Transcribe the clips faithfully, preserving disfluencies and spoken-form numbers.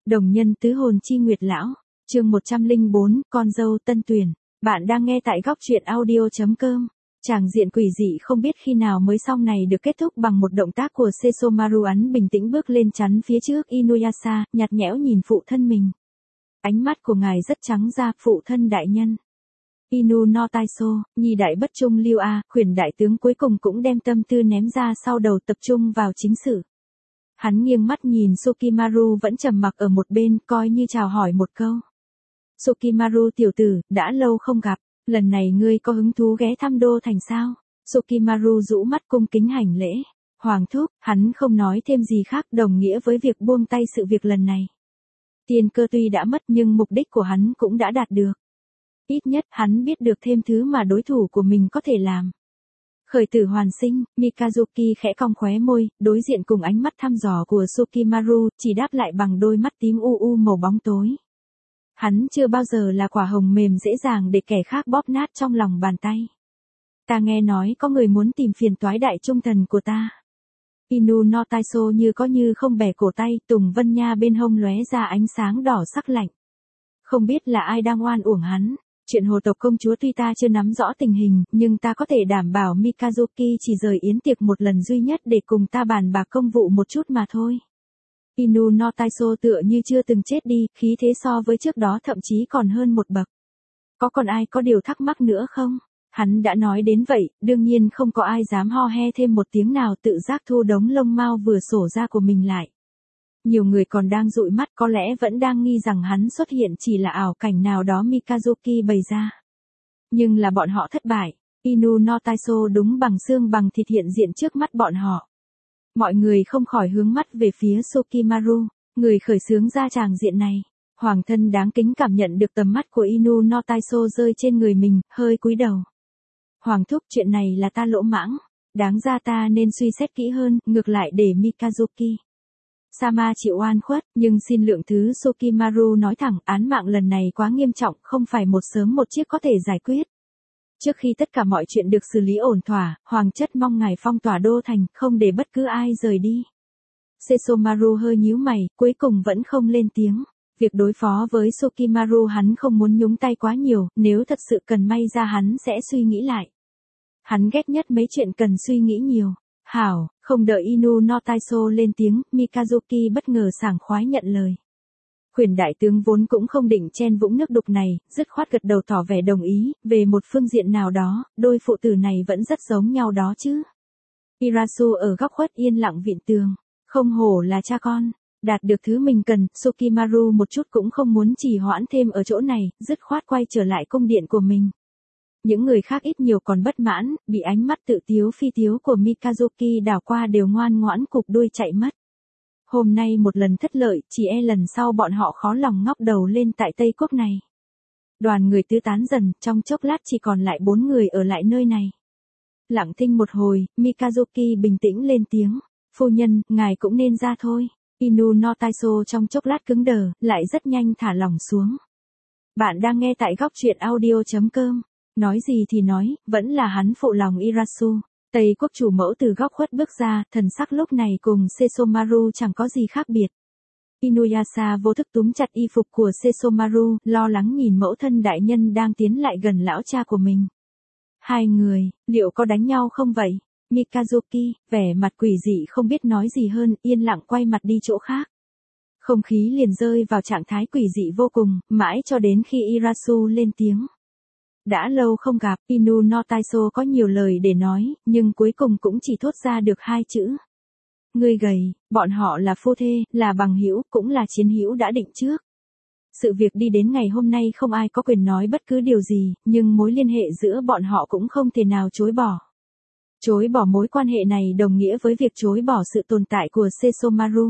Đồng nhân tứ hồn chi nguyệt lão, chương một trăm lẻ bốn, con dâu tân tuyển. Bạn đang nghe tại góc truyện audio.com. Tràng diện quỷ dị không biết khi nào mới xong này được kết thúc bằng một động tác của Sesomaru. Hắn bình tĩnh bước lên chắn phía trước Inuyasha, nhạt nhẽo nhìn phụ thân mình. Ánh mắt của ngài rất trắng ra, phụ thân đại nhân. Inu no Taiso, nhi đại bất trung lưu a, khuyển đại tướng cuối cùng cũng đem tâm tư ném ra sau đầu, tập trung vào chính sự. Hắn nghiêng mắt nhìn Sukimaru vẫn trầm mặc ở một bên, coi như chào hỏi một câu. Sukimaru tiểu tử, đã lâu không gặp, lần này ngươi có hứng thú ghé thăm đô thành sao? Sukimaru rũ mắt cung kính hành lễ. Hoàng thúc, hắn không nói thêm gì khác, đồng nghĩa với việc buông tay sự việc lần này. Tiền cơ tuy đã mất nhưng mục đích của hắn cũng đã đạt được. Ít nhất hắn biết được thêm thứ mà đối thủ của mình có thể làm. Khởi tử hoàn sinh, Mikazuki khẽ cong khóe môi, đối diện cùng ánh mắt thăm dò của Sukimaru, chỉ đáp lại bằng đôi mắt tím u u màu bóng tối. Hắn chưa bao giờ là quả hồng mềm dễ dàng để kẻ khác bóp nát trong lòng bàn tay. Ta nghe nói có người muốn tìm phiền toái đại trung thần của ta. Inu no Taiso như có như không bẻ cổ tay, Tùng Vân Nha bên hông lóe ra ánh sáng đỏ sắc lạnh. Không biết là ai đang oan uổng hắn. Chuyện hồ tộc công chúa tuy ta chưa nắm rõ tình hình, nhưng ta có thể đảm bảo Mikazuki chỉ rời yến tiệc một lần duy nhất để cùng ta bàn bạc công vụ một chút mà thôi. Inu no Taiso tựa như chưa từng chết đi, khí thế so với trước đó thậm chí còn hơn một bậc. Có còn ai có điều thắc mắc nữa không? Hắn đã nói đến vậy, đương nhiên không có ai dám ho he thêm một tiếng nào, tự giác thu đống lông mao vừa sổ ra của mình lại. Nhiều người còn đang dụi mắt, có lẽ vẫn đang nghi rằng hắn xuất hiện chỉ là ảo cảnh nào đó Mikazuki bày ra. Nhưng là bọn họ thất bại, Inu no Taiso đúng bằng xương bằng thịt hiện diện trước mắt bọn họ. Mọi người không khỏi hướng mắt về phía Sukimaru, người khởi xướng ra tràng diện này. Hoàng thân đáng kính cảm nhận được tầm mắt của Inu no Taiso rơi trên người mình, hơi cúi đầu. Hoàng thúc, chuyện này là ta lỗ mãng, đáng ra ta nên suy xét kỹ hơn, ngược lại để Mikazuki Sama chịu oan khuất, nhưng xin lượng thứ. Sukimaru nói thẳng, án mạng lần này quá nghiêm trọng, không phải một sớm một chiếc có thể giải quyết. Trước khi tất cả mọi chuyện được xử lý ổn thỏa, hoàng chất mong ngài phong tỏa đô thành, không để bất cứ ai rời đi. Sesomaru hơi nhíu mày, cuối cùng vẫn không lên tiếng. Việc đối phó với Sukimaru hắn không muốn nhúng tay quá nhiều, nếu thật sự cần may ra hắn sẽ suy nghĩ lại. Hắn ghét nhất mấy chuyện cần suy nghĩ nhiều. Hảo, không đợi Inu no Taiso lên tiếng, Mikazuki bất ngờ sảng khoái nhận lời. Khuyển đại tướng vốn cũng không định chen vũng nước đục này, dứt khoát gật đầu tỏ vẻ đồng ý, về một phương diện nào đó, đôi phụ tử này vẫn rất giống nhau đó chứ. Irasu ở góc khuất yên lặng vịn tường, không hổ là cha con, đạt được thứ mình cần. Sukimaru một chút cũng không muốn trì hoãn thêm ở chỗ này, dứt khoát quay trở lại cung điện của mình. Những người khác ít nhiều còn bất mãn, bị ánh mắt tự tiếu phi tiếu của Mikazuki đảo qua đều ngoan ngoãn cụp đuôi chạy mất. Hôm nay một lần thất lợi, chỉ e lần sau bọn họ khó lòng ngóc đầu lên tại Tây Quốc này. Đoàn người tứ tán dần, trong chốc lát chỉ còn lại bốn người ở lại nơi này. Lặng thinh một hồi, Mikazuki bình tĩnh lên tiếng. Phu nhân, ngài cũng nên ra thôi. Inu no Taiso trong chốc lát cứng đờ, lại rất nhanh thả lỏng xuống. Bạn đang nghe tại góc truyện audio.com. Nói gì thì nói, vẫn là hắn phụ lòng Irasu. Tây quốc chủ mẫu từ góc khuất bước ra, thần sắc lúc này cùng Sesomaru chẳng có gì khác biệt. Inuyasha vô thức túm chặt y phục của Sesomaru, lo lắng nhìn mẫu thân đại nhân đang tiến lại gần lão cha của mình. Hai người, liệu có đánh nhau không vậy? Mikazuki, vẻ mặt quỷ dị không biết nói gì hơn, yên lặng quay mặt đi chỗ khác. Không khí liền rơi vào trạng thái quỷ dị vô cùng, mãi cho đến khi Irasu lên tiếng. Đã lâu không gặp, Inu no Taiso có nhiều lời để nói, nhưng cuối cùng cũng chỉ thốt ra được hai chữ. Ngươi gầy, bọn họ là phu thê, là bằng hữu, cũng là chiến hữu đã định trước. Sự việc đi đến ngày hôm nay không ai có quyền nói bất cứ điều gì, nhưng mối liên hệ giữa bọn họ cũng không thể nào chối bỏ. Chối bỏ mối quan hệ này đồng nghĩa với việc chối bỏ sự tồn tại của Sesomaru.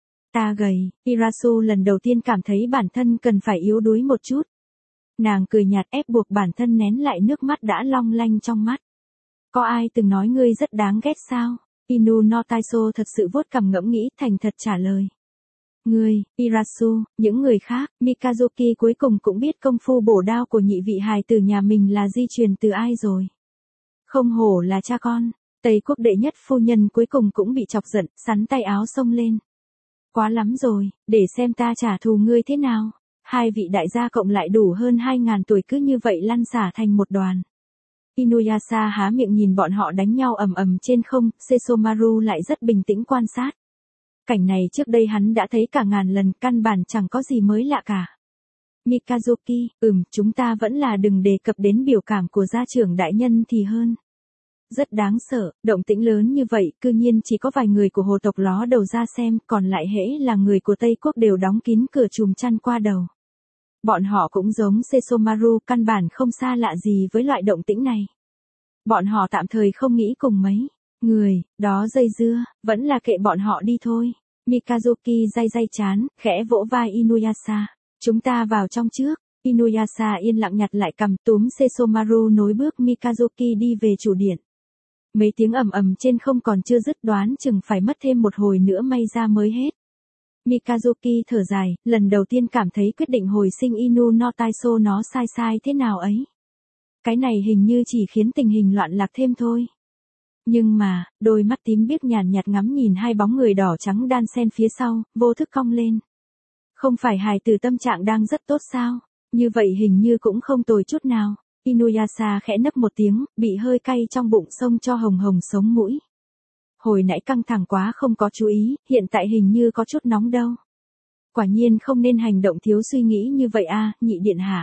Ta gầy, Irasu lần đầu tiên cảm thấy bản thân cần phải yếu đuối một chút. Nàng cười nhạt ép buộc bản thân nén lại nước mắt đã long lanh trong mắt. Có ai từng nói ngươi rất đáng ghét sao? Inu no Taiso thật sự vuốt cằm ngẫm nghĩ, thành thật trả lời. Ngươi, Irasu, những người khác, Mikazuki cuối cùng cũng biết công phu bổ đao của nhị vị hài tử nhà mình là di truyền từ ai rồi. Không hổ là cha con, Tây quốc đệ nhất phu nhân cuối cùng cũng bị chọc giận, sắn tay áo xông lên. Quá lắm rồi, để xem ta trả thù ngươi thế nào. Hai vị đại gia cộng lại đủ hơn hai ngàn tuổi cứ như vậy lăn xả thành một đoàn. Inuyasha há miệng nhìn bọn họ đánh nhau ầm ầm trên không, Sesomaru lại rất bình tĩnh quan sát. Cảnh này trước đây hắn đã thấy cả ngàn lần, căn bản chẳng có gì mới lạ cả. Mikazuki, ừm, chúng ta vẫn là đừng đề cập đến biểu cảm của gia trưởng đại nhân thì hơn. Rất đáng sợ, động tĩnh lớn như vậy, cư nhiên chỉ có vài người của hồ tộc ló đầu ra xem, còn lại hễ là người của Tây Quốc đều đóng kín cửa chùm chăn qua đầu. Bọn họ cũng giống Sesomaru, căn bản không xa lạ gì với loại động tĩnh này. Bọn họ tạm thời không nghĩ cùng mấy người đó dây dưa, vẫn là kệ bọn họ đi thôi. Mikazuki day day chán, khẽ vỗ vai Inuyasha. Chúng ta vào trong trước. Inuyasha yên lặng nhặt lại cầm, túm Sesomaru nối bước Mikazuki đi về chủ điện. Mấy tiếng ầm ầm trên không còn chưa dứt, đoán chừng phải mất thêm một hồi nữa may ra mới hết. Mikazuki thở dài, lần đầu tiên cảm thấy quyết định hồi sinh Inu no Taiso nó sai sai thế nào ấy. Cái này hình như chỉ khiến tình hình loạn lạc thêm thôi. Nhưng mà, đôi mắt tím biếc nhàn nhạt ngắm nhìn hai bóng người đỏ trắng đan xen phía sau, vô thức cong lên. Không phải hài tử tâm trạng đang rất tốt sao? Như vậy hình như cũng không tồi chút nào. Inuyasha khẽ nấc một tiếng, bị hơi cay trong bụng xông cho hồng hồng sống mũi. Hồi nãy căng thẳng quá không có chú ý, hiện tại hình như có chút nóng đâu. Quả nhiên không nên hành động thiếu suy nghĩ như vậy a, nhị điện hạ.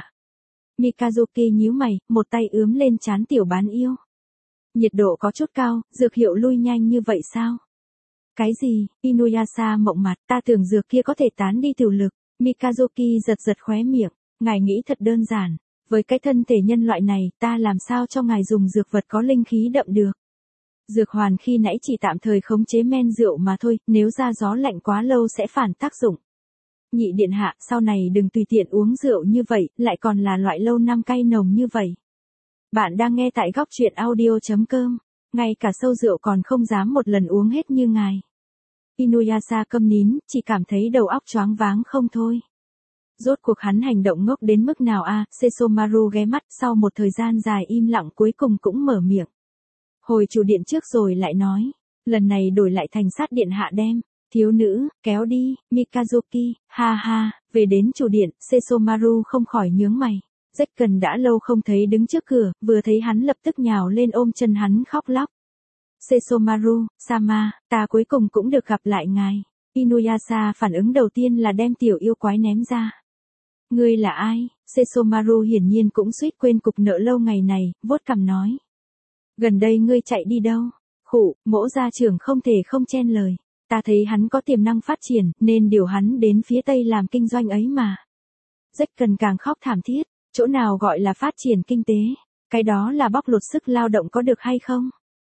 Mikazuki nhíu mày, một tay ướm lên trán tiểu bán yêu. Nhiệt độ có chút cao, dược hiệu lui nhanh như vậy sao? Cái gì? Inuyasha mộng mặt, ta tưởng dược kia có thể tán đi tiểu lực. Mikazuki giật giật khóe miệng, ngài nghĩ thật đơn giản. Với cái thân thể nhân loại này, ta làm sao cho ngài dùng dược vật có linh khí đậm được. Dược hoàn khi nãy chỉ tạm thời khống chế men rượu mà thôi, nếu ra gió lạnh quá lâu sẽ phản tác dụng. Nhị điện hạ, sau này đừng tùy tiện uống rượu như vậy, lại còn là loại lâu năm cay nồng như vậy. Bạn đang nghe tại góc truyện audio chấm com, ngay cả sâu rượu còn không dám một lần uống hết như ngài. Inuyasha câm nín, chỉ cảm thấy đầu óc choáng váng không thôi. Rốt cuộc hắn hành động ngốc đến mức nào a? À? Sesomaru ghé mắt, sau một thời gian dài im lặng cuối cùng cũng mở miệng. Hồi chủ điện trước rồi lại nói, lần này đổi lại thành sát điện hạ đem. Thiếu nữ, kéo đi, Mikazuki, ha ha, về đến chủ điện, Sesomaru không khỏi nhướng mày. Zekken đã lâu không thấy đứng trước cửa, vừa thấy hắn lập tức nhào lên ôm chân hắn khóc lóc. Sesomaru, Sama, ta cuối cùng cũng được gặp lại ngài. Inuyasha phản ứng đầu tiên là đem tiểu yêu quái ném ra. Ngươi là ai? Sesomaru hiển nhiên cũng suýt quên cục nợ lâu ngày này, vuốt cằm nói. Gần đây ngươi chạy đi đâu? Khụ, mỗ gia trưởng không thể không chen lời. Ta thấy hắn có tiềm năng phát triển, nên điều hắn đến phía Tây làm kinh doanh ấy mà. Zekken càng khóc thảm thiết, chỗ nào gọi là phát triển kinh tế, cái đó là bóc lột sức lao động có được hay không?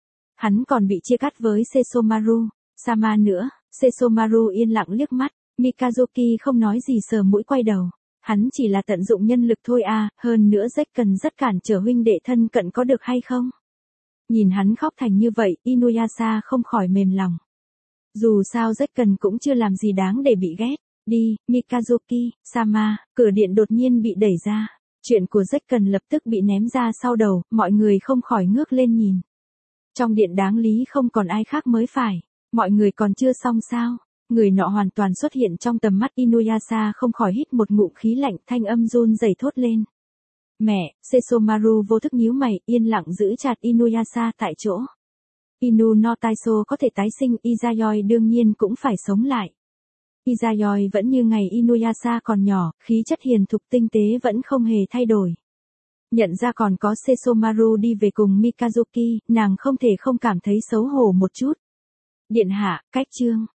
Hắn còn bị chia cắt với Sesomaru, Sama nữa. Sesomaru yên lặng liếc mắt, Mikazuki không nói gì sờ mũi quay đầu. Hắn chỉ là tận dụng nhân lực thôi à, hơn nữa Zekken rất cản trở huynh đệ thân cận có được hay không? Nhìn hắn khóc thành như vậy, Inuyasha không khỏi mềm lòng. Dù sao Zekken cũng chưa làm gì đáng để bị ghét. Đi, Mikazuki, Sama, cửa điện đột nhiên bị đẩy ra. Chuyện của Zekken lập tức bị ném ra sau đầu, mọi người không khỏi ngước lên nhìn. Trong điện đáng lý không còn ai khác mới phải. Mọi người còn chưa xong sao? Người nọ hoàn toàn xuất hiện trong tầm mắt Inuyasha không khỏi hít một ngụm khí lạnh, thanh âm run rẩy thốt lên. Mẹ, Sesomaru vô thức nhíu mày, yên lặng giữ chặt Inuyasha tại chỗ. Inu no Taiso có thể tái sinh, Izayoi đương nhiên cũng phải sống lại. Izayoi vẫn như ngày Inuyasha còn nhỏ, khí chất hiền thục tinh tế vẫn không hề thay đổi. Nhận ra còn có Sesomaru đi về cùng Mikazuki, nàng không thể không cảm thấy xấu hổ một chút. Điện hạ, cách chương.